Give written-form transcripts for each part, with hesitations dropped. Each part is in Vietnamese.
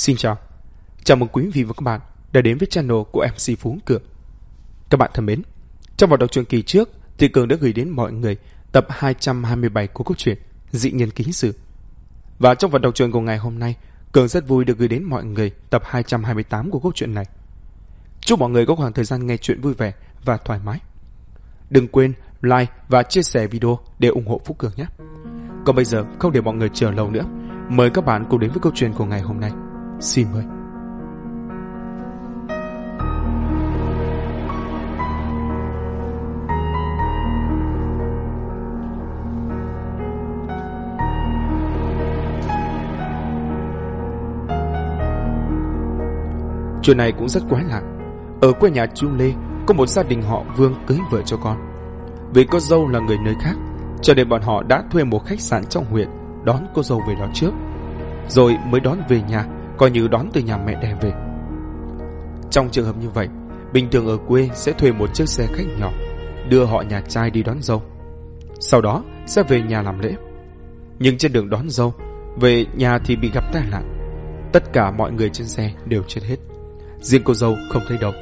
Xin chào, chào mừng quý vị và các bạn đã đến với channel của MC Phú Cường. Các bạn thân mến, trong vở đọc truyện kỳ trước thì Cường đã gửi đến mọi người tập 227 của câu chuyện Dị Nhân Ký Sự. Và trong vở đọc truyện của ngày hôm nay, Cường rất vui được gửi đến mọi người tập 228 của câu chuyện này. Chúc mọi người có khoảng thời gian nghe chuyện vui vẻ và thoải mái. Đừng quên like và chia sẻ video để ủng hộ Phú Cường nhé. Còn bây giờ không để mọi người chờ lâu nữa, mời các bạn cùng đến với câu chuyện của ngày hôm nay. Xin mời. Chuyện này cũng rất quái lạ. Ở quê nhà chú Lê có một gia đình họ Vương cưới vợ cho con. Vì cô dâu là người nơi khác, cho nên bọn họ đã thuê một khách sạn trong huyện đón cô dâu về đó trước, rồi mới đón về nhà, coi như đón từ nhà mẹ đẻ về. Trong trường hợp như vậy, bình thường ở quê sẽ thuê một chiếc xe khách nhỏ đưa họ nhà trai đi đón dâu, sau đó sẽ về nhà làm lễ. Nhưng trên đường đón dâu về nhà thì bị gặp tai nạn. Tất cả mọi người trên xe đều chết hết, riêng cô dâu không thấy đâu.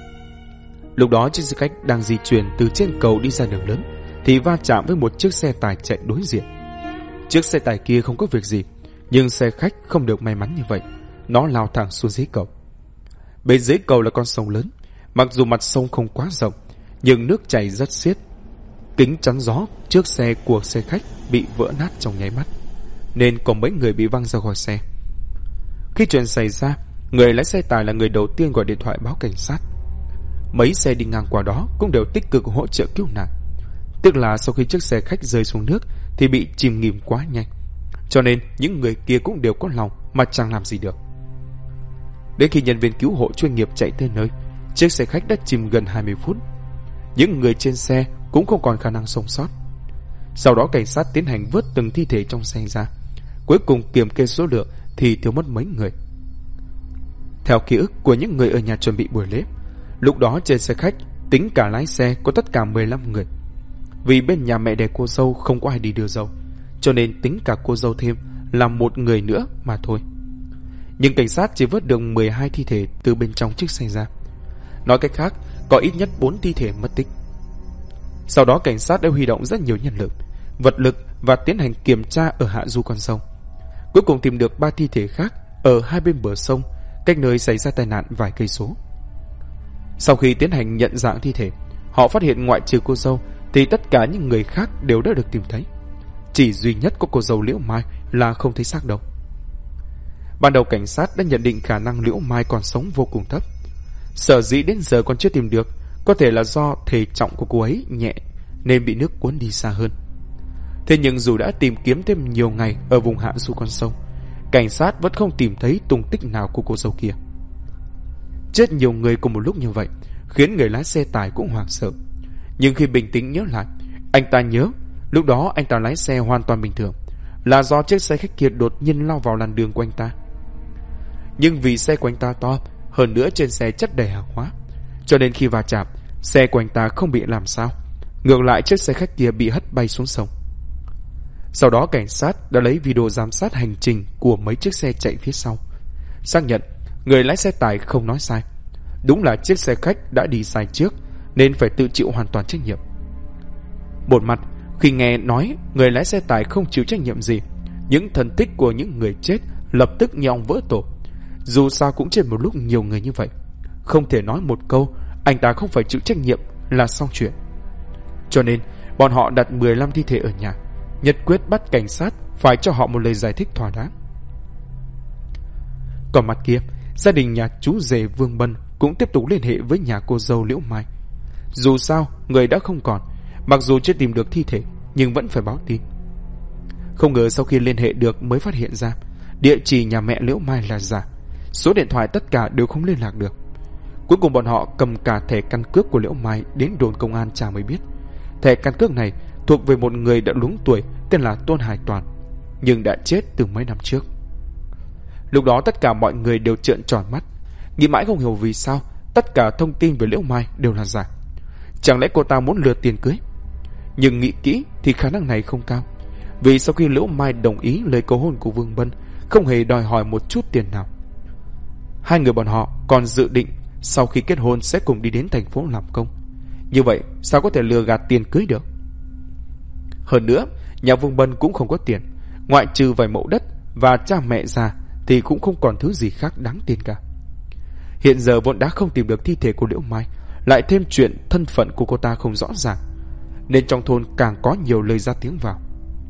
Lúc đó chiếc xe khách đang di chuyển từ trên cầu đi ra đường lớn thì va chạm với một chiếc xe tải chạy đối diện. Chiếc xe tải kia không có việc gì, nhưng xe khách không được may mắn như vậy. Nó lao thẳng xuống dưới cầu. Bên dưới cầu là con sông lớn. Mặc dù mặt sông không quá rộng, nhưng nước chảy rất xiết. Kính chắn gió trước xe của xe khách bị vỡ nát trong nháy mắt, nên có mấy người bị văng ra khỏi xe. Khi chuyện xảy ra, người lái xe tải là người đầu tiên gọi điện thoại báo cảnh sát. Mấy xe đi ngang qua đó cũng đều tích cực hỗ trợ cứu nạn. Tức là sau khi chiếc xe khách rơi xuống nước thì bị chìm nghỉm quá nhanh, cho nên những người kia cũng đều có lòng mà chẳng làm gì được. Đến khi nhân viên cứu hộ chuyên nghiệp chạy tới nơi, chiếc xe khách đã chìm gần 20 phút. Những người trên xe cũng không còn khả năng sống sót. Sau đó cảnh sát tiến hành vớt từng thi thể trong xe ra. Cuối cùng kiểm kê số lượng thì thiếu mất mấy người. Theo ký ức của những người ở nhà chuẩn bị buổi lễ, lúc đó trên xe khách tính cả lái xe có tất cả 15 người. Vì bên nhà mẹ đẻ cô dâu không có ai đi đưa dâu, cho nên tính cả cô dâu thêm là một người nữa mà thôi. Nhưng cảnh sát chỉ vớt được 12 thi thể từ bên trong chiếc xe ra. Nói cách khác, có ít nhất 4 thi thể mất tích. Sau đó cảnh sát đã huy động rất nhiều nhân lực, vật lực và tiến hành kiểm tra ở hạ du con sông. Cuối cùng tìm được 3 thi thể khác ở hai bên bờ sông, cách nơi xảy ra tai nạn vài cây số. Sau khi tiến hành nhận dạng thi thể, họ phát hiện ngoại trừ cô dâu thì tất cả những người khác đều đã được tìm thấy. Chỉ duy nhất có cô dâu Liễu Mai là không thấy xác đâu. Ban đầu cảnh sát đã nhận định khả năng Liễu Mai còn sống vô cùng thấp. Sở dĩ đến giờ còn chưa tìm được có thể là do thể trọng của cô ấy nhẹ nên bị nước cuốn đi xa hơn. Thế nhưng dù đã tìm kiếm thêm nhiều ngày ở vùng hạ du con sông, cảnh sát vẫn không tìm thấy tung tích nào của cô dâu kia. Chết nhiều người cùng một lúc như vậy khiến người lái xe tải cũng hoảng sợ. Nhưng khi bình tĩnh nhớ lại, anh ta nhớ lúc đó anh ta lái xe hoàn toàn bình thường, là do chiếc xe khách kia đột nhiên lao vào làn đường của anh ta. Nhưng vì xe của anh ta to, hơn nữa trên xe chất đầy hàng hóa, cho nên khi va chạm, xe của anh ta không bị làm sao. Ngược lại chiếc xe khách kia bị hất bay xuống sông. Sau đó cảnh sát đã lấy video giám sát hành trình của mấy chiếc xe chạy phía sau, xác nhận người lái xe tải không nói sai. Đúng là chiếc xe khách đã đi sai trước, nên phải tự chịu hoàn toàn trách nhiệm. Một mặt, khi nghe nói người lái xe tải không chịu trách nhiệm gì, những thân tích của những người chết lập tức như ong vỡ tổ. Dù sao cũng trên một lúc nhiều người như vậy, không thể nói một câu anh ta không phải chịu trách nhiệm là xong chuyện. Cho nên bọn họ đặt 15 thi thể ở nhà, nhất quyết bắt cảnh sát phải cho họ một lời giải thích thỏa đáng. Còn mặt kia, gia đình nhà chú rể Vương Bân cũng tiếp tục liên hệ với nhà cô dâu Liễu Mai. Dù sao người đã không còn, mặc dù chưa tìm được thi thể nhưng vẫn phải báo tin. Không ngờ sau khi liên hệ được mới phát hiện ra địa chỉ nhà mẹ Liễu Mai là giả, số điện thoại tất cả đều không liên lạc được. Cuối cùng bọn họ cầm cả thẻ căn cước của Liễu Mai đến đồn công an tra mới biết thẻ căn cước này thuộc về một người đã luống tuổi tên là Tôn Hải Toàn, nhưng đã chết từ mấy năm trước. Lúc đó tất cả mọi người đều trợn tròn mắt, nghĩ mãi không hiểu vì sao tất cả thông tin về Liễu Mai đều là giả. Chẳng lẽ cô ta muốn lừa tiền cưới? Nhưng nghĩ kỹ thì khả năng này không cao, vì sau khi Liễu Mai đồng ý lời cầu hôn của Vương Bân, không hề đòi hỏi một chút tiền nào. hai người bọn họ còn dự định sau khi kết hôn sẽ cùng đi đến thành phố làm công. Như vậy sao có thể lừa gạt tiền cưới được? Hơn nữa, nhà Vương Bân cũng không có tiền, ngoại trừ vài mẫu đất và cha mẹ già thì cũng không còn thứ gì khác đáng tin cả. Hiện giờ vốn đã không tìm được thi thể của Liễu Mai, lại thêm chuyện thân phận của cô ta không rõ ràng, nên trong thôn càng có nhiều lời ra tiếng vào.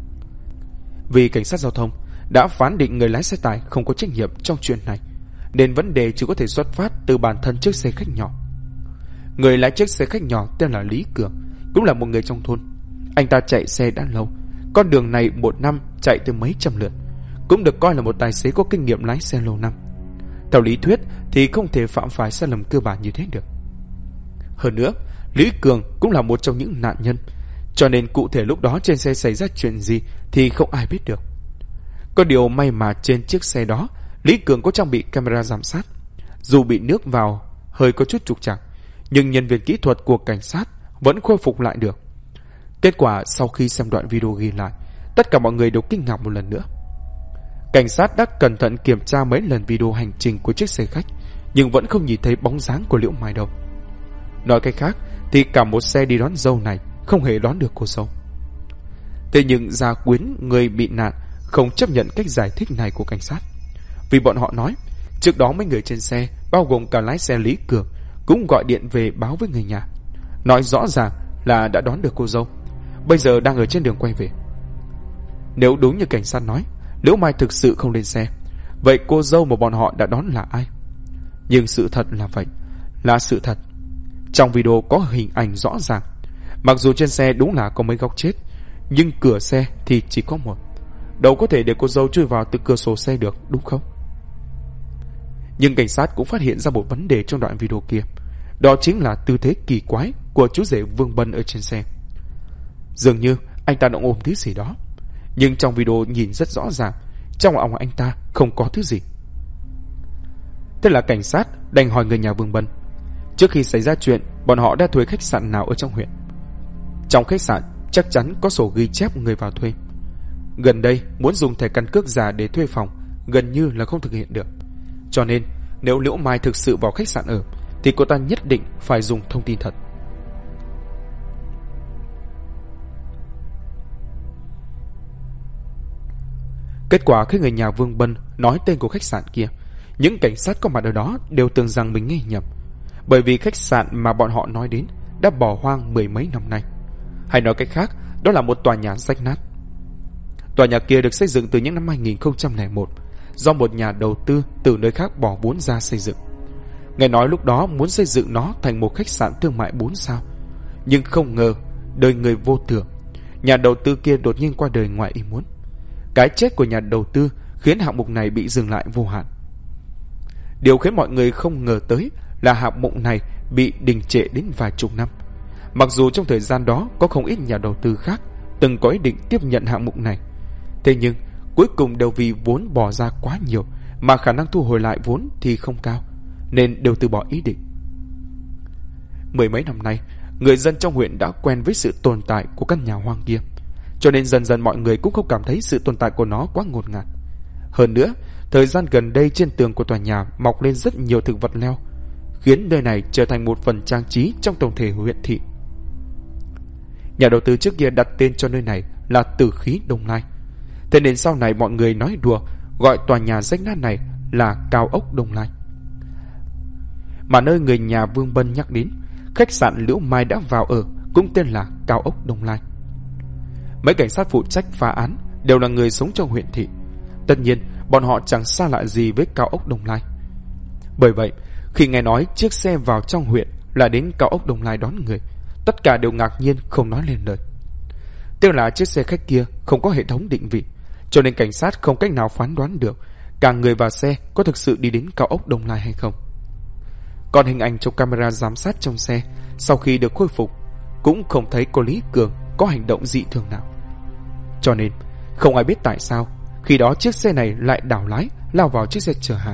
Vì cảnh sát giao thông đã phán định người lái xe tải không có trách nhiệm trong chuyện này, nên vấn đề chỉ có thể xuất phát từ bản thân chiếc xe khách nhỏ. Người lái chiếc xe khách nhỏ tên là Lý Cường, cũng là một người trong thôn. Anh ta chạy xe đã lâu, con đường này một năm chạy từ mấy trăm lượt, cũng được coi là một tài xế có kinh nghiệm lái xe lâu năm. Theo lý thuyết thì không thể phạm phải sai lầm cơ bản như thế được. Hơn nữa, Lý Cường cũng là một trong những nạn nhân, cho nên cụ thể lúc đó trên xe xảy ra chuyện gì thì không ai biết được. Có điều may mà trên chiếc xe đó Lý Cường có trang bị camera giám sát. Dù bị nước vào hơi có chút trục trặc, nhưng nhân viên kỹ thuật của cảnh sát vẫn khôi phục lại được. Kết quả sau khi xem đoạn video ghi lại, tất cả mọi người đều kinh ngạc một lần nữa. Cảnh sát đã cẩn thận kiểm tra mấy lần video hành trình của chiếc xe khách, nhưng vẫn không nhìn thấy bóng dáng của Liễu Mai đâu. Nói cách khác thì cả một xe đi đón dâu này không hề đón được cô dâu. Thế nhưng gia quyến người bị nạn không chấp nhận cách giải thích này của cảnh sát, vì bọn họ nói trước đó mấy người trên xe, bao gồm cả lái xe Lý Cường, cũng gọi điện về báo với người nhà, nói rõ ràng là đã đón được cô dâu, bây giờ đang ở trên đường quay về. Nếu đúng như cảnh sát nói, Liễu Mai thực sự không lên xe, vậy cô dâu mà bọn họ đã đón là ai? Nhưng sự thật là vậy, là sự thật. Trong video có hình ảnh rõ ràng, mặc dù trên xe đúng là có mấy góc chết, nhưng cửa xe thì chỉ có một. Đâu có thể để cô dâu chui vào từ cửa sổ xe được, đúng không? Nhưng cảnh sát cũng phát hiện ra một vấn đề trong đoạn video kia, đó chính là tư thế kỳ quái của chú rể Vương Bân ở trên xe. Dường như anh ta đã ôm thứ gì đó, nhưng trong video nhìn rất rõ ràng, trong lòng anh ta không có thứ gì. Thế là cảnh sát đành hỏi người nhà Vương Bân, trước khi xảy ra chuyện bọn họ đã thuê khách sạn nào ở trong huyện. Trong khách sạn chắc chắn có sổ ghi chép người vào thuê. Gần đây muốn dùng thẻ căn cước giả để thuê phòng gần như là không thực hiện được, cho nên nếu Liễu Mai thực sự vào khách sạn ở thì cô ta nhất định phải dùng thông tin thật. Kết quả khi người nhà Vương Bân nói tên của khách sạn kia, những cảnh sát có mặt ở đó đều tưởng rằng mình nghe nhầm, bởi vì khách sạn mà bọn họ nói đến đã bỏ hoang mười mấy năm nay. Hay nói cách khác, đó là một tòa nhà rách nát. Tòa nhà kia được xây dựng từ những năm 2001 do một nhà đầu tư từ nơi khác bỏ vốn ra xây dựng. Nghe nói lúc đó muốn xây dựng nó thành một khách sạn thương mại 4 sao, nhưng không ngờ đời người vô thường, nhà đầu tư kia đột nhiên qua đời ngoài ý muốn. Cái chết của nhà đầu tư khiến hạng mục này bị dừng lại vô hạn. Điều khiến mọi người không ngờ tới là hạng mục này bị đình trệ đến vài chục năm. Mặc dù trong thời gian đó có không ít nhà đầu tư khác từng có ý định tiếp nhận hạng mục này, thế nhưng cuối cùng đều vì vốn bỏ ra quá nhiều mà khả năng thu hồi lại vốn thì không cao, nên đều từ bỏ ý định. Mười mấy năm nay, người dân trong huyện đã quen với sự tồn tại của căn nhà hoang kia, cho nên dần dần mọi người cũng không cảm thấy sự tồn tại của nó quá ngột ngạt. Hơn nữa, thời gian gần đây trên tường của tòa nhà mọc lên rất nhiều thực vật leo, khiến nơi này trở thành một phần trang trí trong tổng thể huyện thị. Nhà đầu tư trước kia đặt tên cho nơi này là Tử Khí Đông Lai, thế nên sau này mọi người nói đùa gọi tòa nhà rách nát này là Cao ốc Đông Lai. Mà nơi người nhà Vương Bân nhắc đến, khách sạn Liễu Mai đã vào ở cũng tên là Cao ốc Đông Lai. Mấy cảnh sát phụ trách phá án đều là người sống trong huyện thị, tất nhiên bọn họ chẳng xa lạ gì với Cao ốc Đông Lai. Bởi vậy, khi nghe nói chiếc xe vào trong huyện là đến Cao ốc Đông Lai đón người, tất cả đều ngạc nhiên không nói lên lời. Tiếc là chiếc xe khách kia không có hệ thống định vị, cho nên cảnh sát không cách nào phán đoán được cả người và xe có thực sự đi đến Cao ốc Đông Lai hay không. Còn hình ảnh trong camera giám sát trong xe sau khi được khôi phục cũng không thấy cô Lý Cường có hành động dị thường nào. Cho nên không ai biết tại sao khi đó chiếc xe này lại đảo lái lao vào chiếc xe chở hàng.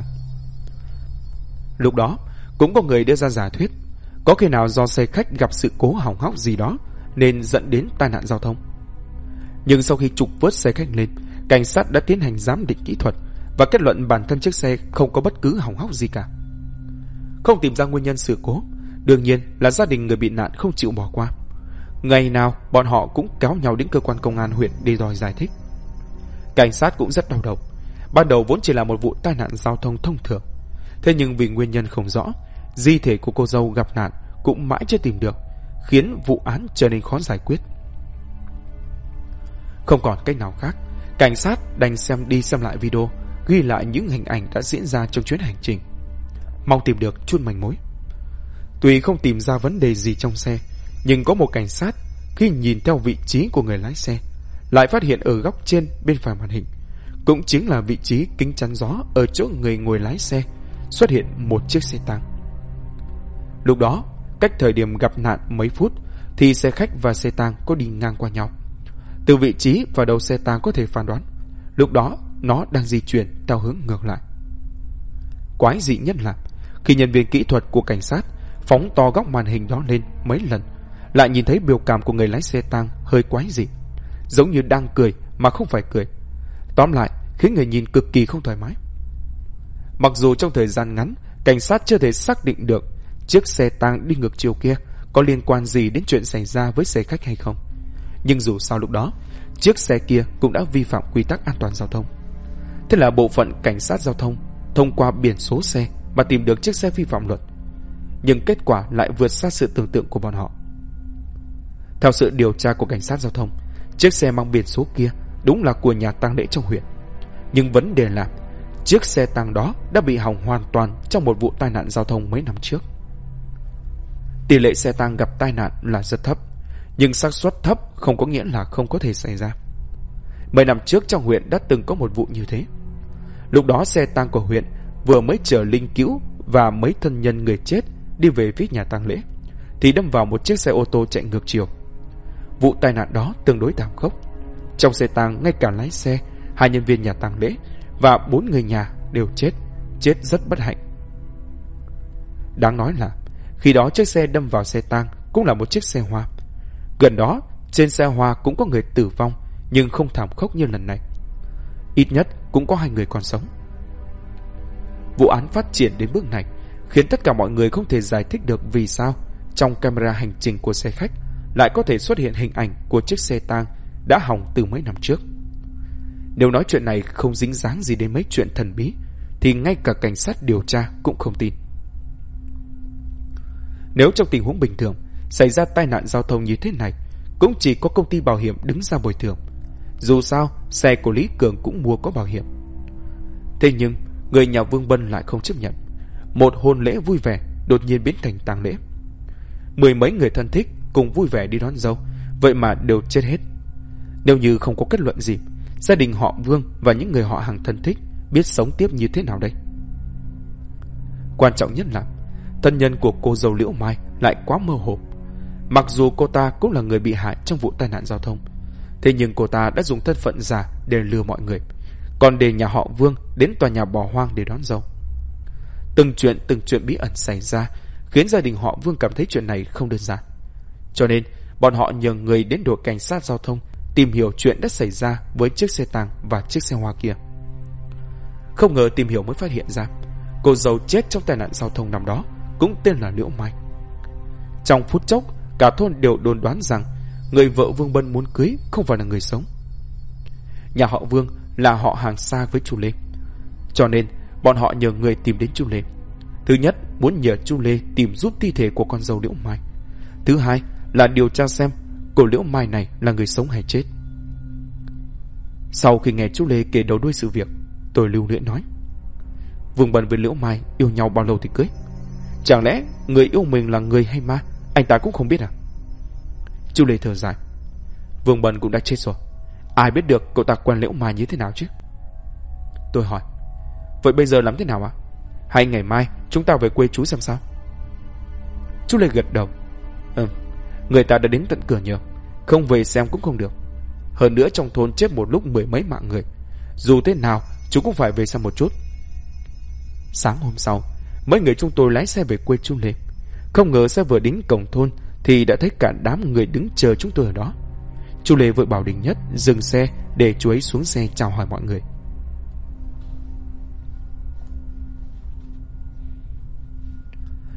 Lúc đó cũng có người đưa ra giả thuyết, có khi nào do xe khách gặp sự cố hỏng hóc gì đó nên dẫn đến tai nạn giao thông. Nhưng sau khi trục vớt xe khách lên, cảnh sát đã tiến hành giám định kỹ thuật và kết luận bản thân chiếc xe không có bất cứ hỏng hóc gì cả. Không tìm ra nguyên nhân sự cố, đương nhiên là gia đình người bị nạn không chịu bỏ qua. Ngày nào bọn họ cũng kéo nhau đến cơ quan công an huyện để đòi giải thích. Cảnh sát cũng rất đau đầu. Ban đầu vốn chỉ là một vụ tai nạn giao thông thông thường, thế nhưng vì nguyên nhân không rõ, di thể của cô dâu gặp nạn cũng mãi chưa tìm được, khiến vụ án trở nên khó giải quyết. Không còn cách nào khác, cảnh sát đành xem đi xem lại video, ghi lại những hình ảnh đã diễn ra trong chuyến hành trình, mong tìm được chút manh mối. Tuy không tìm ra vấn đề gì trong xe, nhưng có một cảnh sát khi nhìn theo vị trí của người lái xe, lại phát hiện ở góc trên bên phải màn hình, cũng chính là vị trí kính chắn gió ở chỗ người ngồi lái xe, xuất hiện một chiếc xe tang. Lúc đó, cách thời điểm gặp nạn mấy phút thì xe khách và xe tang có đi ngang qua nhau. Từ vị trí và đầu xe tang có thể phán đoán, lúc đó nó đang di chuyển theo hướng ngược lại. Quái dị nhất là khi nhân viên kỹ thuật của cảnh sát phóng to góc màn hình đó lên mấy lần, lại nhìn thấy biểu cảm của người lái xe tang hơi quái dị, giống như đang cười mà không phải cười. Tóm lại, khiến người nhìn cực kỳ không thoải mái. Mặc dù trong thời gian ngắn, cảnh sát chưa thể xác định được chiếc xe tang đi ngược chiều kia có liên quan gì đến chuyện xảy ra với xe khách hay không, nhưng dù sao lúc đó, chiếc xe kia cũng đã vi phạm quy tắc an toàn giao thông. Thế là bộ phận cảnh sát giao thông thông qua biển số xe mà tìm được chiếc xe vi phạm luật, nhưng kết quả lại vượt xa sự tưởng tượng của bọn họ. Theo sự điều tra của cảnh sát giao thông, chiếc xe mang biển số kia đúng là của nhà tang lễ trong huyện, nhưng vấn đề là chiếc xe tang đó đã bị hỏng hoàn toàn trong một vụ tai nạn giao thông mấy năm trước. Tỷ lệ xe tang gặp tai nạn là rất thấp, nhưng xác suất thấp không có nghĩa là không có thể xảy ra. Mấy năm trước trong huyện đã từng có một vụ như thế. Lúc đó xe tang của huyện vừa mới chở linh cữu và mấy thân nhân người chết đi về phía nhà tang lễ, thì đâm vào một chiếc xe ô tô chạy ngược chiều. Vụ tai nạn đó tương đối thảm khốc. Trong xe tang, ngay cả lái xe, 2 nhân viên nhà tang lễ và 4 người nhà đều chết rất bất hạnh. Đáng nói là khi đó chiếc xe đâm vào xe tang cũng là một chiếc xe hoa. Gần đó, trên xe hoa cũng có người tử vong, nhưng không thảm khốc như lần này. Ít nhất cũng có 2 người còn sống. Vụ án phát triển đến bước này khiến tất cả mọi người không thể giải thích được vì sao trong camera hành trình của xe khách lại có thể xuất hiện hình ảnh của chiếc xe tang đã hỏng từ mấy năm trước. Nếu nói chuyện này không dính dáng gì đến mấy chuyện thần bí, thì ngay cả cảnh sát điều tra cũng không tin. Nếu trong tình huống bình thường xảy ra tai nạn giao thông như thế này, cũng chỉ có công ty bảo hiểm đứng ra bồi thường. Dù sao, xe của Lý Cường cũng mua có bảo hiểm. Thế nhưng, người nhà Vương Bân lại không chấp nhận. Một hôn lễ vui vẻ đột nhiên biến thành tang lễ. 10 mấy người thân thích cùng vui vẻ đi đón dâu, vậy mà đều chết hết. Nếu như không có kết luận gì, gia đình họ Vương và những người họ hàng thân thích biết sống tiếp như thế nào đây? Quan trọng nhất là thân nhân của cô dâu Liễu Mai lại quá mơ hồ. Mặc dù cô ta cũng là người bị hại trong vụ tai nạn giao thông, thế nhưng cô ta đã dùng thân phận giả để lừa mọi người, còn để nhà họ Vương đến tòa nhà bỏ hoang để đón dâu. Từng chuyện bí ẩn xảy ra khiến gia đình họ Vương cảm thấy chuyện này không đơn giản. Cho nên bọn họ nhờ người đến đội cảnh sát giao thông tìm hiểu chuyện đã xảy ra với chiếc xe tang và chiếc xe hoa kia. Không ngờ tìm hiểu mới phát hiện ra cô dâu chết trong tai nạn giao thông năm đó cũng tên là Liễu Mai. Trong phút chốc, cả thôn đều đồn đoán rằng người vợ Vương Bân muốn cưới không phải là người sống. Nhà họ Vương là họ hàng xa với chú Lê, cho nên bọn họ nhờ người tìm đến chú Lê. Thứ nhất, muốn nhờ chú Lê tìm giúp thi thể của con dâu Liễu Mai. Thứ hai là điều tra xem cô Liễu Mai này là người sống hay chết. Sau khi nghe chú Lê kể đầu đuôi sự việc, tôi lưu luyện nói: Vương Bân với Liễu Mai yêu nhau bao lâu thì cưới? Chẳng lẽ người yêu mình là người hay ma, anh ta cũng không biết à? Chú Lê thở dài: Vương Bân cũng đã chết rồi, ai biết được cậu ta quen Liễu Mai như thế nào chứ? Tôi hỏi: Vậy bây giờ làm thế nào ạ? Hay ngày mai chúng ta về quê chú xem sao? Chú Lê gật đầu: Người ta đã đến tận cửa nhờ, không về xem cũng không được. Hơn nữa trong thôn chết một lúc 10 mấy mạng người, dù thế nào chú cũng phải về xem một chút. Sáng hôm sau, mấy người chúng tôi lái xe về quê chú Lê. Không ngờ xe vừa đến cổng thôn thì đã thấy cả đám người đứng chờ chúng tôi ở đó. Chú Lê vội bảo Đình Nhất dừng xe để chú ấy xuống xe chào hỏi mọi người.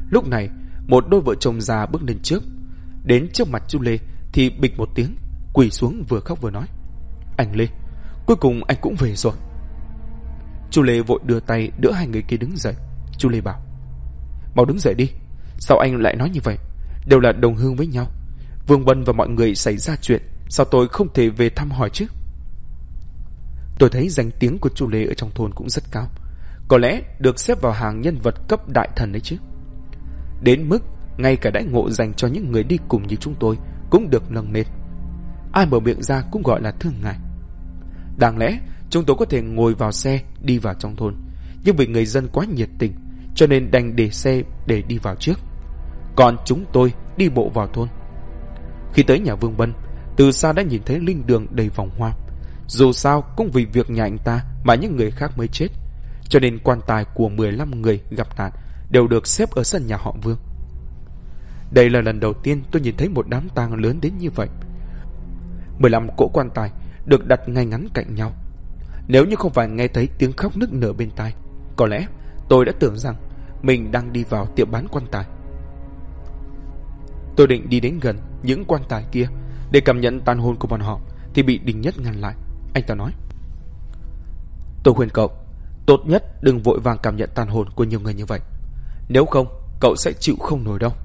Lúc này một đôi vợ chồng già bước lên trước, đến trước mặt chú Lê thì bịch một tiếng, quỳ xuống vừa khóc vừa nói: Anh Lê, cuối cùng anh cũng về rồi. Chú Lê vội đưa tay đỡ hai người kia đứng dậy. Chú Lê bảo: Mau đứng dậy đi. Sao anh lại nói như vậy? Đều là đồng hương với nhau. Vương Bân và mọi người xảy ra chuyện, sao tôi không thể về thăm hỏi chứ? Tôi thấy danh tiếng của chú Lê ở trong thôn cũng rất cao, có lẽ được xếp vào hàng nhân vật cấp đại thần đấy chứ. Đến mức ngay cả đãi ngộ dành cho những người đi cùng như chúng tôi cũng được nâng lên. Ai mở miệng ra cũng gọi là thương ngài. Đáng lẽ chúng tôi có thể ngồi vào xe đi vào trong thôn, nhưng vì người dân quá nhiệt tình cho nên đành để xe để đi vào trước, còn chúng tôi đi bộ vào thôn. Khi tới nhà Vương Bân, từ xa đã nhìn thấy linh đường đầy vòng hoa. Dù sao cũng vì việc nhà anh ta mà những người khác mới chết, cho nên quan tài của 15 người gặp nạn đều được xếp ở sân nhà họ Vương. Đây là lần đầu tiên tôi nhìn thấy một đám tang lớn đến như vậy. 15 cỗ quan tài được đặt ngay ngắn cạnh nhau. Nếu như không phải nghe thấy tiếng khóc nức nở bên tai, có lẽ tôi đã tưởng rằng mình đang đi vào tiệm bán quan tài. Tôi định đi đến gần những quan tài kia để cảm nhận tàn hồn của bọn họ thì bị Đình Nhất ngăn lại. Anh ta nói: Tôi khuyên cậu tốt nhất đừng vội vàng cảm nhận tàn hồn của nhiều người như vậy, nếu không cậu sẽ chịu không nổi đâu.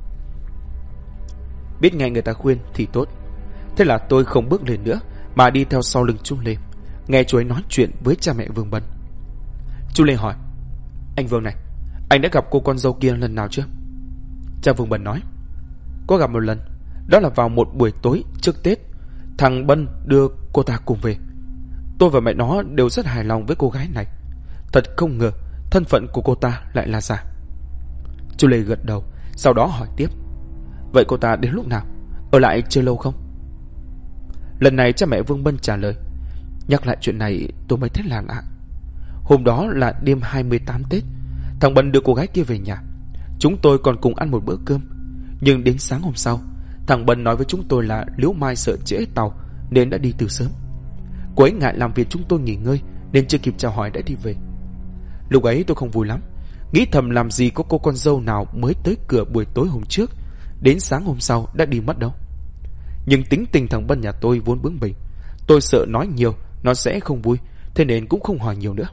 Biết nghe người ta khuyên thì tốt. Thế là tôi không bước lên nữa mà đi theo sau lưng chú Lê, nghe chú ấy nói chuyện với cha mẹ Vương Bân. Chú Lê hỏi: Anh Vương này, anh đã gặp cô con dâu kia lần nào chưa? Cha Vương Bân nói: Có gặp một lần, đó là vào một buổi tối trước Tết. Thằng Bân đưa cô ta cùng về. Tôi và mẹ nó đều rất hài lòng với cô gái này. Thật không ngờ thân phận của cô ta lại là giả. Chú Lê gật đầu, sau đó hỏi tiếp: Vậy cô ta đến lúc nào? Ở lại chơi lâu không? Lần này cha mẹ Vương Bân trả lời. Nhắc lại chuyện này tôi mới thấy là lạ. Hôm đó là đêm 28 Tết, thằng Bân đưa cô gái kia về nhà. Chúng tôi còn cùng ăn một bữa cơm. Nhưng đến sáng hôm sau, thằng Bân nói với chúng tôi là Liễu Mai sợ trễ tàu nên đã đi từ sớm. Cô ấy ngại làm việc chúng tôi nghỉ ngơi nên chưa kịp chào hỏi đã đi về. Lúc ấy tôi không vui lắm, nghĩ thầm làm gì có cô con dâu nào mới tới cửa buổi tối hôm trước, đến sáng hôm sau đã đi mất đâu. Nhưng tính tình thằng Bân nhà tôi vốn bướng bỉnh, tôi sợ nói nhiều nó sẽ không vui, thế nên cũng không hỏi nhiều nữa.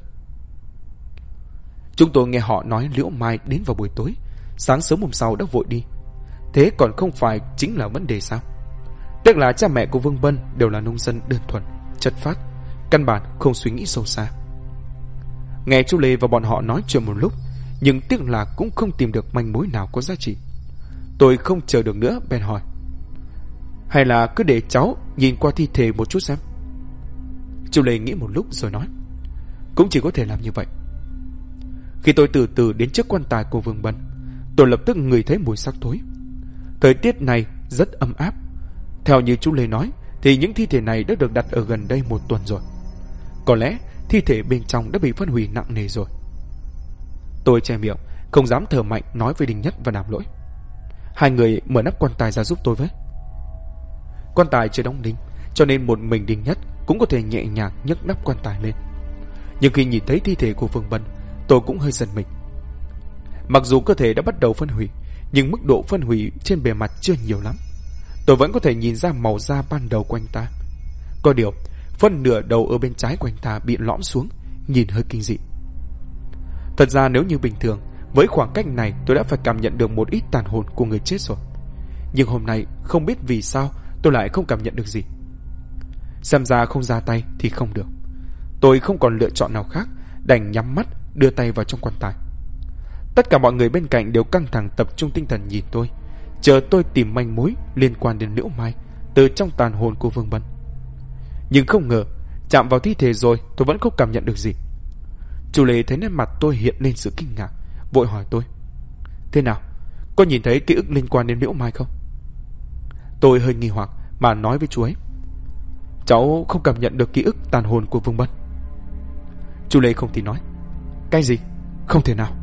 Chúng tôi nghe họ nói Liễu Mai đến vào buổi tối, sáng sớm hôm sau đã vội đi. Thế còn không phải chính là vấn đề sao? Tức là cha mẹ của Vương Bân đều là nông dân đơn thuần, chất phác, căn bản không suy nghĩ sâu xa. Nghe chú Lê và bọn họ nói chuyện một lúc, nhưng tiếc là cũng không tìm được manh mối nào có giá trị. Tôi không chờ được nữa bèn hỏi: Hay là cứ để cháu nhìn qua thi thể một chút xem? Chú Lê nghĩ một lúc rồi nói: Cũng chỉ có thể làm như vậy. Khi tôi từ từ đến trước quan tài của Vương Bân, tôi lập tức ngửi thấy mùi xác thối. Thời tiết này rất ấm áp. Theo như chú Lê nói thì những thi thể này đã được đặt ở gần đây 1 tuần rồi. Có lẽ thi thể bên trong đã bị phân hủy nặng nề rồi. Tôi che miệng, không dám thở mạnh nói với Đình Nhất và Đàm Lỗi: Hai người mở nắp quan tài ra giúp tôi với. Quan tài chưa đóng đinh, cho nên một mình Đình Nhất cũng có thể nhẹ nhàng nhấc nắp quan tài lên. Nhưng khi nhìn thấy thi thể của Vương Bân, tôi cũng hơi giật mình. Mặc dù cơ thể đã bắt đầu phân hủy, nhưng mức độ phân hủy trên bề mặt chưa nhiều lắm. Tôi vẫn có thể nhìn ra màu da ban đầu của anh ta. Có điều, phân nửa đầu ở bên trái của anh ta bị lõm xuống, nhìn hơi kinh dị. Thật ra nếu như bình thường, với khoảng cách này tôi đã phải cảm nhận được một ít tàn hồn của người chết rồi. Nhưng hôm nay không biết vì sao tôi lại không cảm nhận được gì. Xem ra không ra tay thì không được. Tôi không còn lựa chọn nào khác, đành nhắm mắt đưa tay vào trong quan tài. Tất cả mọi người bên cạnh đều căng thẳng tập trung tinh thần nhìn tôi, chờ tôi tìm manh mối liên quan đến Liễu Mai từ trong tàn hồn của Vương Bân. Nhưng không ngờ, chạm vào thi thể rồi tôi vẫn không cảm nhận được gì. Chú Lê thấy nét mặt tôi hiện lên sự kinh ngạc, vội hỏi tôi: Thế nào? Có nhìn thấy ký ức liên quan đến Liễu Mai không? Tôi hơi nghi hoặc mà nói với chú ấy: Cháu không cảm nhận được ký ức tàn hồn của Vương Bân. Chú Lê không tin nói: Cái gì? Không thể nào.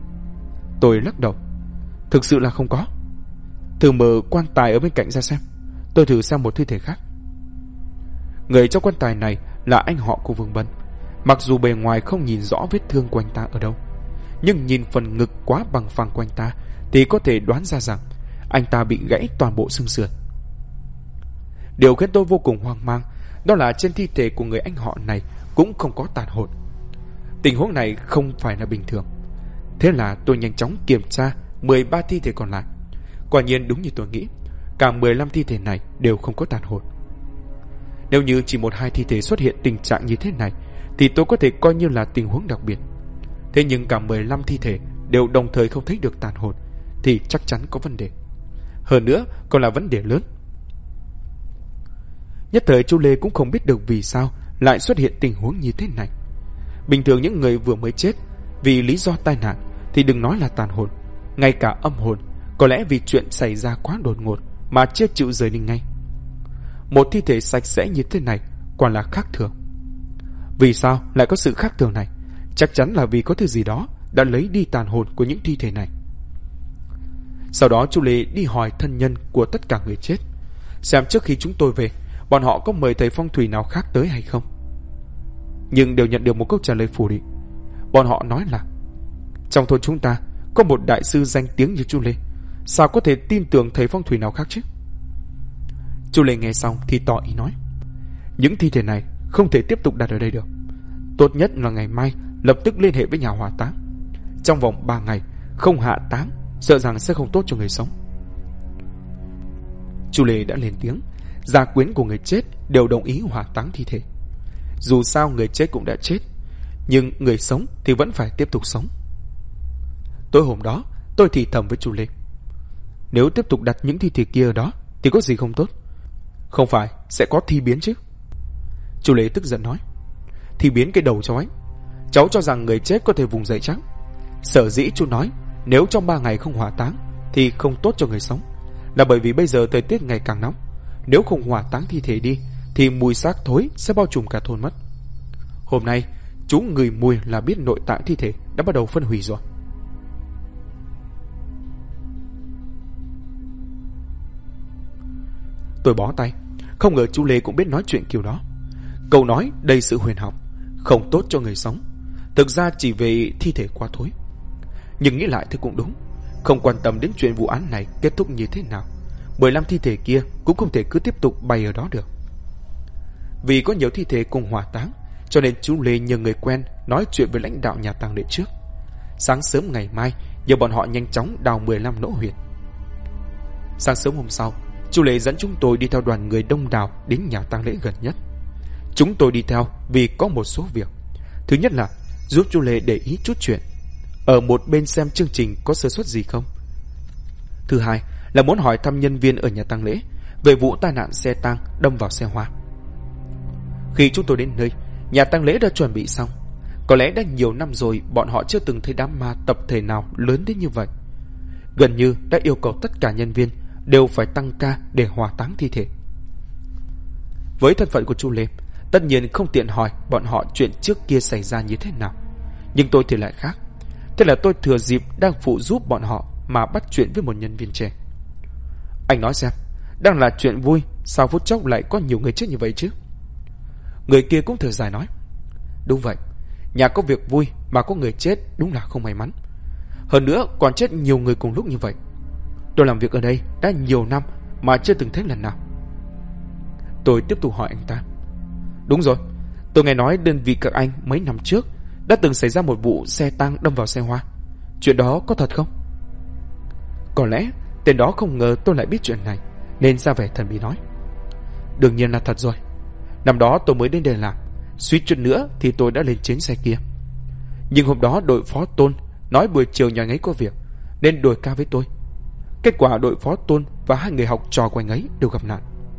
Tôi lắc đầu: Thực sự là không có. Thử mở quan tài ở bên cạnh ra xem. Tôi thử sang một thi thể khác. Người trong quan tài này là anh họ của Vương Bân. Mặc dù bề ngoài không nhìn rõ vết thương của anh ta ở đâu, nhưng nhìn phần ngực quá bằng phẳng của anh ta thì có thể đoán ra rằng anh ta bị gãy toàn bộ xương sườn. Điều khiến tôi vô cùng hoang mang đó là trên thi thể của người anh họ này cũng không có tàn hồn. Tình huống này không phải là bình thường. Thế là tôi nhanh chóng kiểm tra 13 thi thể còn lại. Quả nhiên đúng như tôi nghĩ, cả 15 thi thể này đều không có tàn hồn. Nếu như chỉ 1-2 thi thể xuất hiện tình trạng như thế này thì tôi có thể coi như là tình huống đặc biệt. Thế nhưng cả 15 thi thể đều đồng thời không thấy được tàn hồn thì chắc chắn có vấn đề. Hơn nữa còn là vấn đề lớn. Nhất thời chú Lê cũng không biết được vì sao lại xuất hiện tình huống như thế này. Bình thường những người vừa mới chết vì lý do tai nạn thì đừng nói là tàn hồn, ngay cả âm hồn có lẽ vì chuyện xảy ra quá đột ngột mà chưa chịu rời đi ngay. Một thi thể sạch sẽ như thế này quả là khác thường. Vì sao lại có sự khác thường này? Chắc chắn là vì có thứ gì đó đã lấy đi tàn hồn của những thi thể này. Sau đó chú Lê đi hỏi thân nhân của tất cả người chết, xem trước khi chúng tôi về bọn họ có mời thầy phong thủy nào khác tới hay không. Nhưng đều nhận được một câu trả lời phủ định. Bọn họ nói là trong thôn chúng ta có một đại sư danh tiếng như chú Lê, sao có thể tin tưởng thầy phong thủy nào khác chứ? Chú Lê nghe xong thì tỏ ý nói, những thi thể này không thể tiếp tục đặt ở đây được. Tốt nhất là ngày mai lập tức liên hệ với nhà hỏa táng. Trong vòng 3 ngày không hạ táng sợ rằng sẽ không tốt cho người sống. Chú Lê đã lên tiếng. Gia quyến của người chết đều đồng ý hỏa táng thi thể. Dù sao người chết cũng đã chết, nhưng người sống thì vẫn phải tiếp tục sống. Tối hôm đó tôi thì thầm với chú Lê, nếu tiếp tục đặt những thi thể kia ở đó thì có gì không tốt? Không phải sẽ có thi biến chứ? Chú Lê tức giận nói, thi biến cái đầu cháu ấy. Cháu cho rằng người chết có thể vùng dậy chắc. Sở dĩ chú nói nếu trong 3 ngày không hỏa táng thì không tốt cho người sống là bởi vì bây giờ thời tiết ngày càng nóng. Nếu không hỏa táng thi thể đi thì mùi xác thối sẽ bao trùm cả thôn mất. Hôm nay chú ngửi mùi là biết nội tạng thi thể đã bắt đầu phân hủy rồi. Tôi bó tay. Không ngờ chú Lê cũng biết nói chuyện kiểu đó. Câu nói đầy sự huyền học, không tốt cho người sống, thực ra chỉ về thi thể quá thối. Nhưng nghĩ lại thì cũng đúng. Không quan tâm đến chuyện vụ án này kết thúc như thế nào, 15 thi thể kia cũng không thể cứ tiếp tục bày ở đó được. Vì có nhiều thi thể cùng hỏa táng, cho nên chú Lê nhờ người quen nói chuyện với lãnh đạo nhà tang lễ trước. Sáng sớm ngày mai nhờ bọn họ nhanh chóng đào 15 lỗ huyệt. Sáng sớm hôm sau, chú Lê dẫn chúng tôi đi theo đoàn người đông đảo đến nhà tang lễ gần nhất. Chúng tôi đi theo vì có một số việc. Thứ nhất là giúp chú Lê để ý chút chuyện, ở một bên xem chương trình có sơ suất gì không. Thứ hai là muốn hỏi thăm nhân viên ở nhà tang lễ về vụ tai nạn xe tang đâm vào xe hoa. Khi chúng tôi đến nơi, nhà tang lễ đã chuẩn bị xong. Có lẽ đã nhiều năm rồi bọn họ chưa từng thấy đám ma tập thể nào lớn đến như vậy. Gần như đã yêu cầu tất cả nhân viên đều phải tăng ca để hỏa táng thi thể. Với thân phận của chú Lê, tất nhiên không tiện hỏi bọn họ chuyện trước kia xảy ra như thế nào. Nhưng tôi thì lại khác. Thế là tôi thừa dịp đang phụ giúp bọn họ mà bắt chuyện với một nhân viên trẻ. Anh nói xem, đang là chuyện vui, sao phút chốc lại có nhiều người chết như vậy chứ? Người kia cũng thở dài nói, đúng vậy, nhà có việc vui mà có người chết đúng là không may mắn. Hơn nữa còn chết nhiều người cùng lúc như vậy. Tôi làm việc ở đây đã nhiều năm mà chưa từng thấy lần nào. Tôi tiếp tục hỏi anh ta, đúng rồi, tôi nghe nói đơn vị các anh mấy năm trước đã từng xảy ra một vụ xe tang đâm vào xe hoa. Chuyện đó có thật không? Có lẽ tên đó không ngờ tôi lại biết chuyện này nên ra vẻ thần bí nói, đương nhiên là thật rồi. Năm đó tôi mới đến đây làm, suýt chút nữa thì tôi đã lên chuyến xe kia. Nhưng hôm đó đội phó Tôn nói buổi chiều nhà anh ấy có việc nên đổi ca với tôi. Kết quả đội phó Tôn và 2 người học trò của anh ấy đều gặp nạn.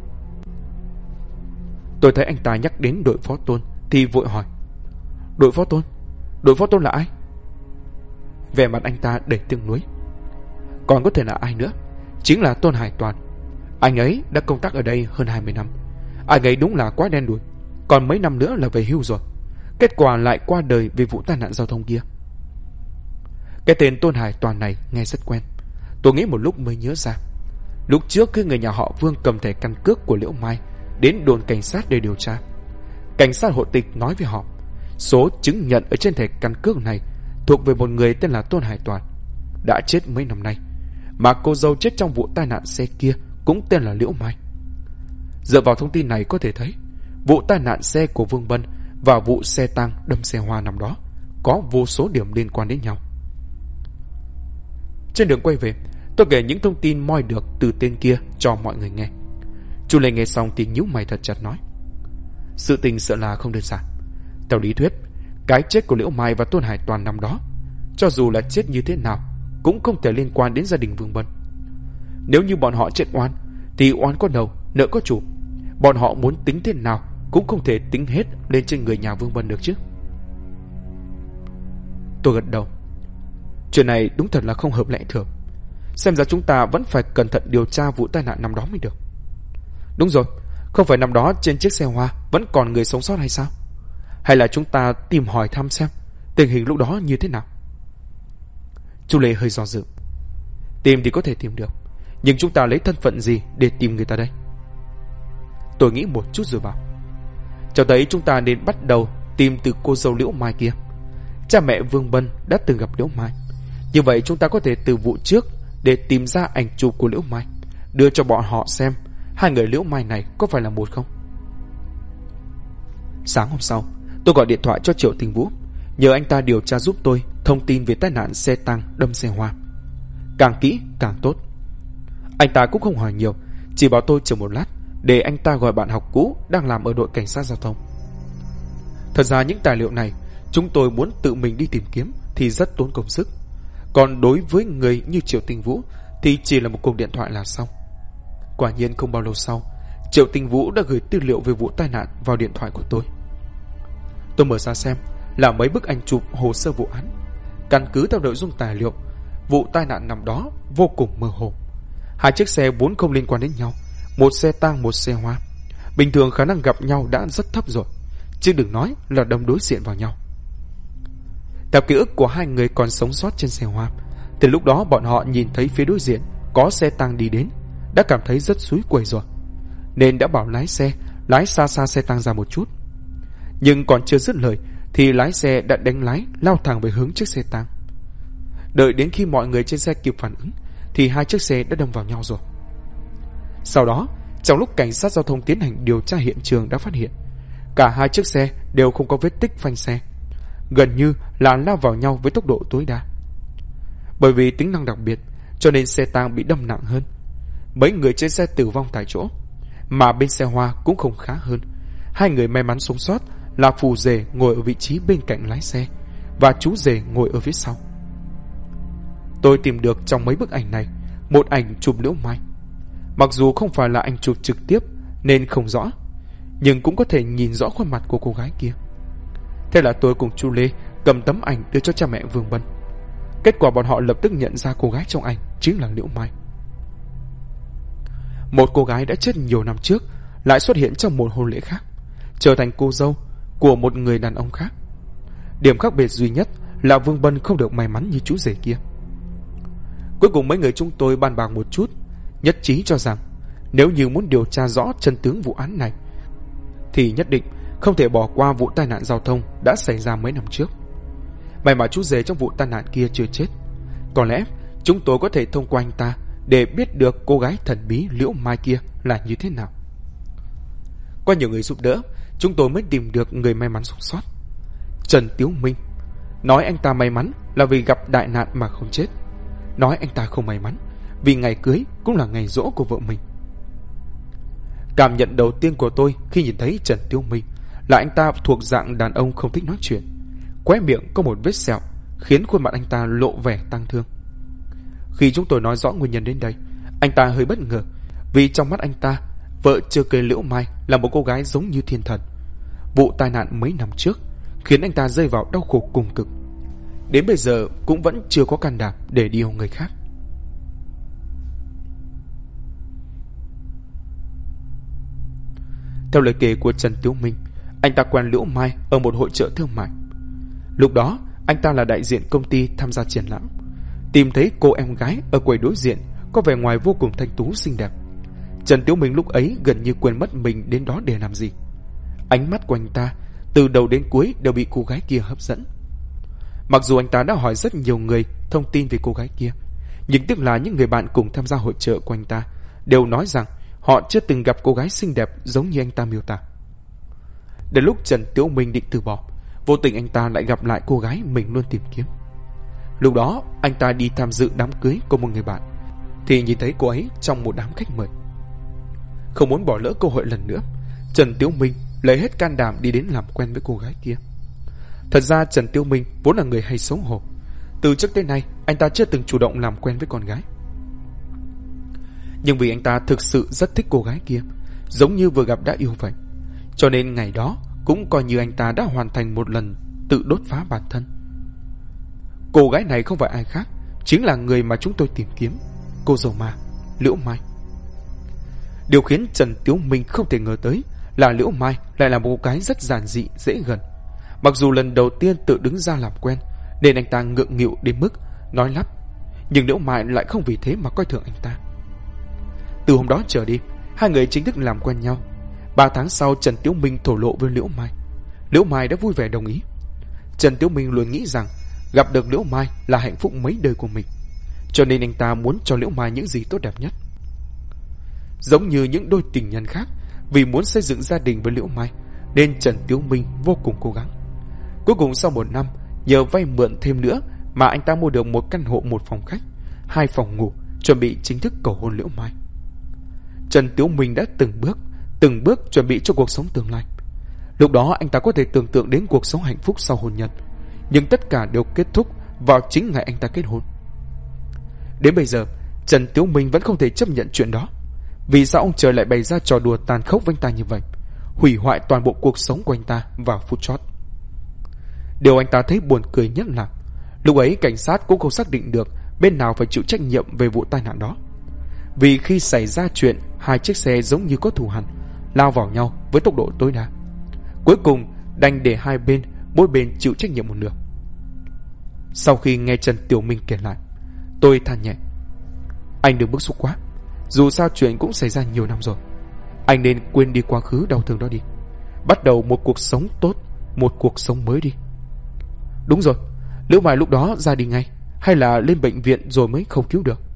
Tôi thấy anh ta nhắc đến đội phó Tôn thì vội hỏi, đội phó Tôn? Đội phó Tôn là ai? Vẻ mặt anh ta đầy tiếc nuối, còn có thể là ai nữa, chính là Tôn Hải Toàn. Anh ấy đã công tác ở đây hơn 20 năm. Anh ấy đúng là quá đen đủi, còn mấy năm nữa là về hưu rồi. Kết quả lại qua đời vì vụ tai nạn giao thông kia. Cái tên Tôn Hải Toàn này nghe rất quen. Tôi nghĩ một lúc mới nhớ ra, lúc trước khi người nhà họ Vương cầm thẻ căn cước của Liễu Mai đến đồn cảnh sát để điều tra, cảnh sát hộ tịch nói với họ số chứng nhận ở trên thẻ căn cước này thuộc về một người tên là Tôn Hải Toàn, đã chết mấy năm nay, mà cô dâu chết trong vụ tai nạn xe kia cũng tên là Liễu Mai. Dựa vào thông tin này có thể thấy, vụ tai nạn xe của Vương Bân và vụ xe tang đâm xe hoa năm đó có vô số điểm liên quan đến nhau. Trên đường quay về, tôi kể những thông tin moi được từ tên kia cho mọi người nghe. Chu Lê nghe xong thì nhíu mày thật chặt nói: sự tình sợ là không đơn giản. Theo lý thuyết, cái chết của Liễu Mai và Tôn Hải Toàn năm đó, cho dù là chết như thế nào, cũng không thể liên quan đến gia đình Vương Bân. Nếu như bọn họ chết oan, thì oan có đầu, nợ có chủ. Bọn họ muốn tính thế nào cũng không thể tính hết lên trên người nhà Vương Bân được chứ. Tôi gật đầu. Chuyện này đúng thật là không hợp lẽ thường. Xem ra chúng ta vẫn phải cẩn thận điều tra vụ tai nạn năm đó mới được. Đúng rồi, không phải năm đó trên chiếc xe hoa vẫn còn người sống sót hay sao? Hay là chúng ta tìm hỏi thăm xem tình hình lúc đó như thế nào? Chu Lê hơi do dự. Tìm thì có thể tìm được, nhưng chúng ta lấy thân phận gì để tìm người ta đây? Tôi nghĩ một chút rồi bảo: cho thấy chúng ta nên bắt đầu tìm từ cô dâu Liễu Mai kia. Cha mẹ Vương Bân đã từng gặp Liễu Mai. Như vậy chúng ta có thể từ vụ trước để tìm ra ảnh chụp của Liễu Mai, đưa cho bọn họ xem hai người Liễu Mai này có phải là một không. Sáng hôm sau, tôi gọi điện thoại cho Triệu Tình Vũ, nhờ anh ta điều tra giúp tôi thông tin về tai nạn xe tăng đâm xe hoa. Càng kỹ càng tốt. Anh ta cũng không hỏi nhiều, chỉ bảo tôi chờ một lát để anh ta gọi bạn học cũ đang làm ở đội cảnh sát giao thông. Thật ra những tài liệu này chúng tôi muốn tự mình đi tìm kiếm thì rất tốn công sức. Còn đối với người như Triệu Tình Vũ thì chỉ là một cuộc điện thoại là xong. Quả nhiên không bao lâu sau, Triệu Tình Vũ đã gửi tư liệu về vụ tai nạn vào điện thoại của tôi. Tôi mở ra xem là mấy bức ảnh chụp hồ sơ vụ án. Căn cứ theo nội dung tài liệu, vụ tai nạn năm đó vô cùng mơ hồ. Hai chiếc xe vốn không liên quan đến nhau, một xe tang một xe hoa. Bình thường khả năng gặp nhau đã rất thấp rồi, chứ đừng nói là đâm đối diện vào nhau. Theo ký ức của hai người còn sống sót trên xe hoa, từ lúc đó bọn họ nhìn thấy phía đối diện có xe tang đi đến, đã cảm thấy rất xúi quẩy rồi, nên đã bảo lái xe lái xa xa xe tang ra một chút. Nhưng còn chưa dứt lời thì lái xe đã đánh lái lao thẳng về hướng chiếc xe tang. Đợi đến khi mọi người trên xe kịp phản ứng thì hai chiếc xe đã đâm vào nhau rồi. Sau đó, trong lúc cảnh sát giao thông tiến hành điều tra hiện trường đã phát hiện cả hai chiếc xe đều không có vết tích phanh xe, gần như là lao vào nhau với tốc độ tối đa. Bởi vì tính năng đặc biệt cho nên xe tang bị đâm nặng hơn. Mấy người trên xe tử vong tại chỗ, mà bên xe hoa cũng không khá hơn. Hai người may mắn sống sót là phù rể ngồi ở vị trí bên cạnh lái xe và chú rể ngồi ở phía sau. Tôi tìm được trong mấy bức ảnh này một ảnh chụp Liễu Mai. Mặc dù không phải là ảnh chụp trực tiếp nên không rõ, nhưng cũng có thể nhìn rõ khuôn mặt của cô gái kia. Thế là tôi cùng Chu Lê cầm tấm ảnh đưa cho cha mẹ Vương Bân. Kết quả bọn họ lập tức nhận ra cô gái trong ảnh chính là Liễu Mai. Một cô gái đã chết nhiều năm trước lại xuất hiện trong một hôn lễ khác, trở thành cô dâu của một người đàn ông khác. Điểm khác biệt duy nhất là Vương Bân không được may mắn như chú rể kia. Cuối cùng mấy người chúng tôi bàn bạc một chút, nhất trí cho rằng nếu như muốn điều tra rõ chân tướng vụ án này thì nhất định không thể bỏ qua vụ tai nạn giao thông đã xảy ra mấy năm trước. May mà chú rể trong vụ tai nạn kia chưa chết. Có lẽ chúng tôi có thể thông qua anh ta để biết được cô gái thần bí Liễu Mai kia là như thế nào. Qua nhiều người giúp đỡ, chúng tôi mới tìm được người may mắn sống sót, Trần Tiếu Minh. Nói anh ta may mắn là vì gặp đại nạn mà không chết. Nói anh ta không may mắn vì ngày cưới cũng là ngày giỗ của vợ mình. Cảm nhận đầu tiên của tôi khi nhìn thấy Trần Tiếu Minh là anh ta thuộc dạng đàn ông không thích nói chuyện, khóe miệng có một vết sẹo khiến khuôn mặt anh ta lộ vẻ tang thương. Khi chúng tôi nói rõ nguyên nhân đến đây, anh ta hơi bất ngờ, vì trong mắt anh ta, vợ chưa cưới Liễu Mai là một cô gái giống như thiên thần. Vụ tai nạn mấy năm trước khiến anh ta rơi vào đau khổ cùng cực, đến bây giờ cũng vẫn chưa có can đảm để đi yêu người khác. Theo lời kể của Trần Tiếu Minh, anh ta quen Liễu Mai ở một hội chợ thương mại. Lúc đó anh ta là đại diện công ty tham gia triển lãm, tìm thấy cô em gái ở quầy đối diện có vẻ ngoài vô cùng thanh tú xinh đẹp. Trần Tiếu Minh lúc ấy gần như quên mất mình đến đó để làm gì. Ánh mắt của anh ta từ đầu đến cuối đều bị cô gái kia hấp dẫn. Mặc dù anh ta đã hỏi rất nhiều người thông tin về cô gái kia, nhưng tiếc là những người bạn cùng tham gia hội chợ của anh ta đều nói rằng họ chưa từng gặp cô gái xinh đẹp giống như anh ta miêu tả. Đến lúc Trần Tiểu Minh định từ bỏ, vô tình anh ta lại gặp lại cô gái mình luôn tìm kiếm. Lúc đó anh ta đi tham dự đám cưới của một người bạn, thì nhìn thấy cô ấy trong một đám khách mời. Không muốn bỏ lỡ cơ hội lần nữa, Trần Tiểu Minh lấy hết can đảm đi đến làm quen với cô gái kia. Thật ra Trần Tiểu Minh vốn là người hay xấu hổ. Từ trước tới nay anh ta chưa từng chủ động làm quen với con gái. Nhưng vì anh ta thực sự rất thích cô gái kia, giống như vừa gặp đã yêu vậy, cho nên ngày đó cũng coi như anh ta đã hoàn thành một lần tự đốt phá bản thân. Cô gái này không phải ai khác, chính là người mà chúng tôi tìm kiếm, cô dâu ma, Liễu Mai. Điều khiến Trần Tiểu Minh không thể ngờ tới là Liễu Mai lại là một cô gái rất giản dị, dễ gần. Mặc dù lần đầu tiên tự đứng ra làm quen nên anh ta ngượng nghịu đến mức nói lắp, nhưng Liễu Mai lại không vì thế mà coi thường anh ta. Từ hôm đó trở đi, hai người chính thức làm quen nhau. 3 tháng sau, Trần Tiểu Minh thổ lộ với Liễu Mai. Liễu Mai đã vui vẻ đồng ý. Trần Tiểu Minh luôn nghĩ rằng gặp được Liễu Mai là hạnh phúc mấy đời của mình, cho nên anh ta muốn cho Liễu Mai những gì tốt đẹp nhất. Giống như những đôi tình nhân khác, vì muốn xây dựng gia đình với Liễu Mai nên Trần Tiểu Minh vô cùng cố gắng. Cuối cùng sau 1 năm, nhờ vay mượn thêm nữa mà anh ta mua được một căn hộ 1 phòng khách, 2 phòng ngủ, chuẩn bị chính thức cầu hôn Liễu Mai. Trần Tiểu Minh đã từng bước chuẩn bị cho cuộc sống tương lai. Lúc đó anh ta có thể tưởng tượng đến cuộc sống hạnh phúc sau hôn nhân, nhưng tất cả đều kết thúc vào chính ngày anh ta kết hôn. Đến bây giờ, Trần Tiểu Minh vẫn không thể chấp nhận chuyện đó. Vì sao ông trời lại bày ra trò đùa tàn khốc với anh ta như vậy, hủy hoại toàn bộ cuộc sống của anh ta vào phút chót. Điều anh ta thấy buồn cười nhất là lúc ấy cảnh sát cũng không xác định được bên nào phải chịu trách nhiệm về vụ tai nạn đó. Vì khi xảy ra chuyện, 2 chiếc xe giống như có thù hằn lao vào nhau với tốc độ tối đa. Cuối cùng đành để hai bên, mỗi bên chịu trách nhiệm một nửa. Sau khi nghe Trần Tiểu Minh kể lại, tôi than nhẹ, anh đừng bức xúc quá. Dù sao chuyện cũng xảy ra nhiều năm rồi, anh nên quên đi quá khứ đau thương đó đi, bắt đầu một cuộc sống tốt, một cuộc sống mới đi. Đúng rồi, Liễu Mai lúc đó ra đi ngay hay là lên bệnh viện rồi mới không cứu được?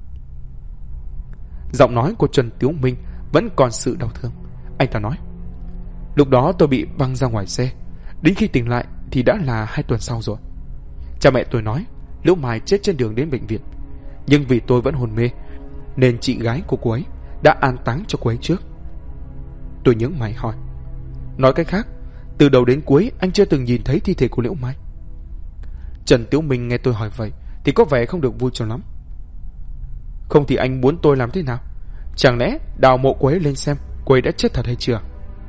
Giọng nói của Trần Tiểu Minh vẫn còn sự đau thương. Anh ta nói, lúc đó tôi bị văng ra ngoài xe, đến khi tỉnh lại thì đã là 2 tuần sau rồi. Cha mẹ tôi nói Liễu Mai chết trên đường đến bệnh viện, nhưng vì tôi vẫn hôn mê nên chị gái của cô ấy đã an táng cho cô ấy trước. Tôi nhướng mày hỏi, nói cách khác, từ đầu đến cuối anh chưa từng nhìn thấy thi thể của Liễu Mai? Trần Tiểu Minh nghe tôi hỏi vậy thì có vẻ không được vui cho lắm. Không thì anh muốn tôi làm thế nào? Chẳng lẽ đào mộ cô ấy lên xem cô ấy đã chết thật hay chưa?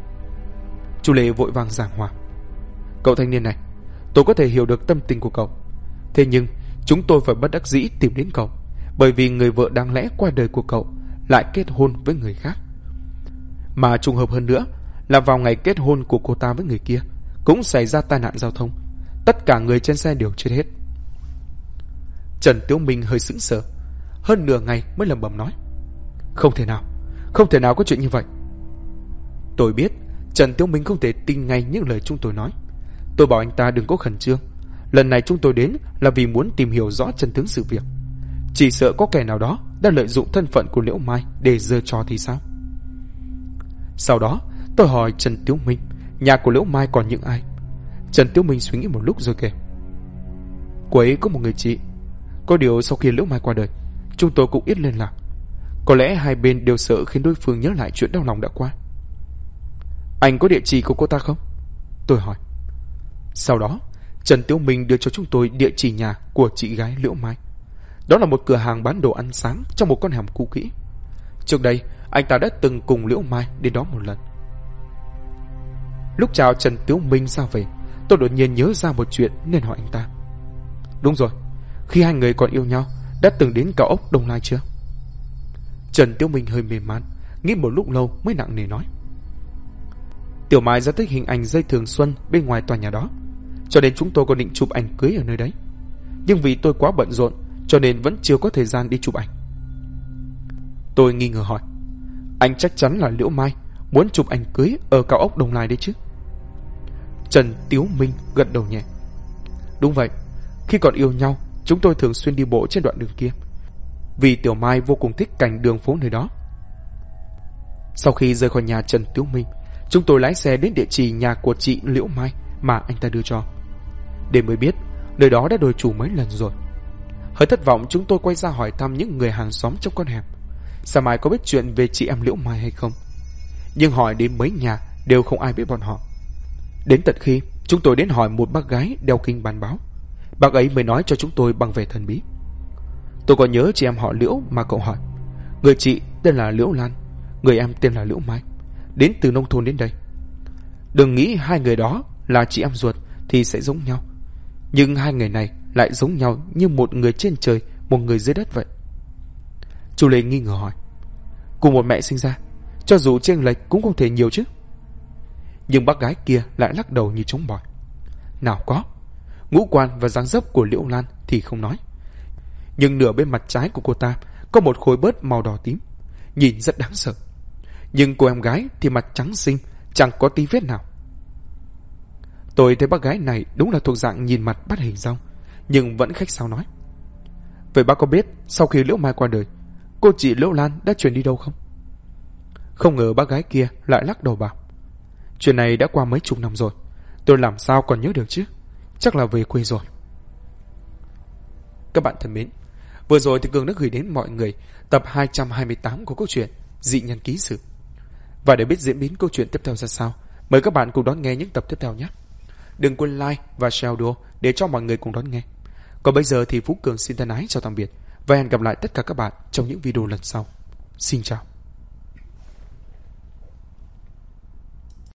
Chú Lệ vội vàng giảng hòa, cậu thanh niên này, tôi có thể hiểu được tâm tình của cậu, thế nhưng chúng tôi phải bất đắc dĩ tìm đến cậu, bởi vì người vợ đáng lẽ qua đời của cậu lại kết hôn với người khác. Mà trùng hợp hơn nữa là vào ngày kết hôn của cô ta với người kia cũng xảy ra tai nạn giao thông, tất cả người trên xe đều chết hết. Trần Tiểu Minh hơi sững sờ, hơn nửa ngày mới lẩm bẩm nói, không thể nào có chuyện như vậy. Tôi biết Trần Tiểu Minh không thể tin ngay những lời chúng tôi nói. Tôi bảo anh ta đừng có khẩn trương, lần này chúng tôi đến là vì muốn tìm hiểu rõ chân tướng sự việc. Chỉ sợ có kẻ nào đó đã lợi dụng thân phận của Liễu Mai để giở trò thì sao? Sau đó tôi hỏi Trần Tiểu Minh nhà của Liễu Mai còn những ai. Trần Tiểu Minh suy nghĩ một lúc rồi kể, cô ấy có một người chị, có điều sau khi Liễu Mai qua đời chúng tôi cũng ít liên lạc. Có lẽ hai bên đều sợ khiến đối phương nhớ lại chuyện đau lòng đã qua. Anh có địa chỉ của cô ta không? Tôi hỏi. Sau đó Trần Tiểu Minh đưa cho chúng tôi địa chỉ nhà của chị gái Liễu Mai. Đó là một cửa hàng bán đồ ăn sáng trong một con hẻm cũ kỹ. Trước đây anh ta đã từng cùng Liễu Mai đến đó một lần. Lúc chào Trần Tiểu Minh ra về, tôi đột nhiên nhớ ra một chuyện nên hỏi anh ta, đúng rồi, khi hai người còn yêu nhau đã từng đến cao ốc Đông Lai chưa? Trần Tiểu Minh hơi mềm man, nghĩ một lúc lâu mới nặng nề nói, Tiểu Mai rất thích hình ảnh dây thường xuân bên ngoài tòa nhà đó, cho nên chúng tôi còn định chụp ảnh cưới ở nơi đấy. Nhưng vì tôi quá bận rộn cho nên vẫn chưa có thời gian đi chụp ảnh. Tôi nghi ngờ hỏi, anh chắc chắn là Liễu Mai muốn chụp ảnh cưới ở cao ốc Đông Lai đấy chứ? Trần Tiểu Minh gật đầu nhẹ, đúng vậy, Khi còn yêu nhau, chúng tôi thường xuyên đi bộ trên đoạn đường kia, vì Tiểu Mai vô cùng thích cảnh đường phố nơi đó. Sau khi rời khỏi nhà Trần Tiểu Minh, chúng tôi lái xe đến địa chỉ nhà của chị Liễu Mai mà anh ta đưa cho. Để mới biết, nơi đó đã đổi chủ mấy lần rồi. Hơi thất vọng, chúng tôi quay ra hỏi thăm những người hàng xóm trong con hẻm, sao mai có biết chuyện về chị em Liễu Mai hay không. Nhưng hỏi đến mấy nhà đều không ai biết bọn họ. Đến tận khi chúng tôi đến hỏi một bác gái đeo kinh bàn báo, bác ấy mới nói cho chúng tôi bằng vẻ thần bí. Tôi còn nhớ chị em họ Liễu mà cậu hỏi. Người chị tên là Liễu Lan, người em tên là Liễu Mai, đến từ nông thôn đến đây. Đừng nghĩ hai người đó là chị em ruột thì sẽ giống nhau, nhưng hai người này lại giống nhau như một người trên trời, một người dưới đất vậy. Chú Lê nghi ngờ hỏi, cùng một mẹ sinh ra, cho dù chênh lệch cũng không thể nhiều chứ? Nhưng bác gái kia lại lắc đầu như trống bỏi. Nào có, ngũ quan và dáng dấp của Liễu Lan thì không nói, nhưng nửa bên mặt trái của cô ta có một khối bớt màu đỏ tím, nhìn rất đáng sợ. Nhưng cô em gái thì mặt trắng xinh, chẳng có tí vết nào. Tôi thấy bác gái này đúng là thuộc dạng nhìn mặt bắt hình dong, nhưng vẫn khách sáo nói, vậy bác có biết sau khi Liễu Mai qua đời, cô chị Liễu Lan đã chuyển đi đâu không? Không ngờ bác gái kia lại lắc đầu bảo, chuyện này đã qua mấy chục năm rồi, tôi làm sao còn nhớ được chứ, chắc là về quê rồi. Các bạn thân mến, vừa rồi thì Cường đã gửi đến mọi người tập 228 của câu chuyện Dị Nhân Ký Sự. Và để biết diễn biến câu chuyện tiếp theo ra sao, mời các bạn cùng đón nghe những tập tiếp theo nhé. Đừng quên like và share video để cho mọi người cùng đón nghe. Còn bây giờ thì Phú Cường xin thân ái chào tạm biệt và hẹn gặp lại tất cả các bạn trong những video lần sau. Xin chào.